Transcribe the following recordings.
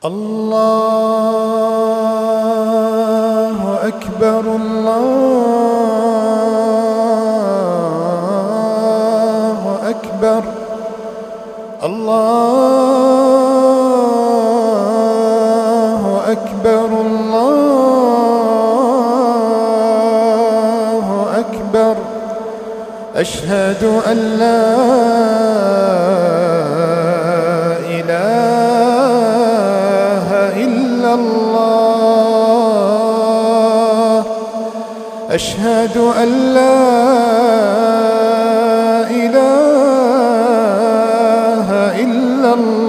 الله أكبر الله أكبر الله أكبر الله أكبر أشهد أن لا إله إلا الله أشهد أن لا إله إلا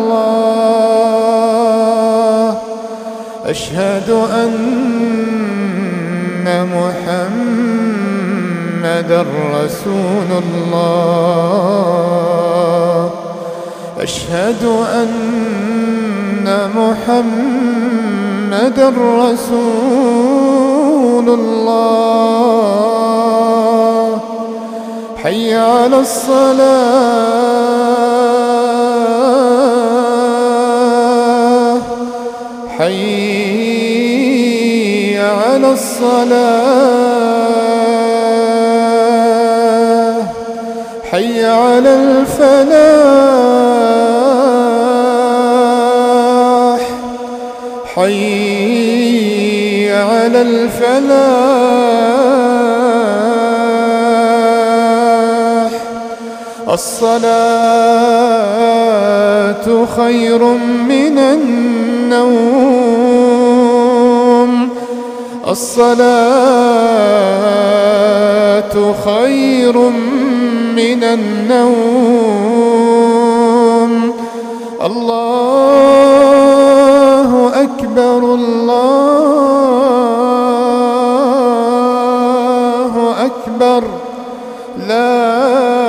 الله أشهد أن محمدًا رسول الله أشهد أن محمدًا رسول الله حي على الصلاة حي على الصلاة حي على الفلاح حي على الفلاح الصلاة خير من النوم الصلاة خير من النوم الله أكبر الله أكبر لا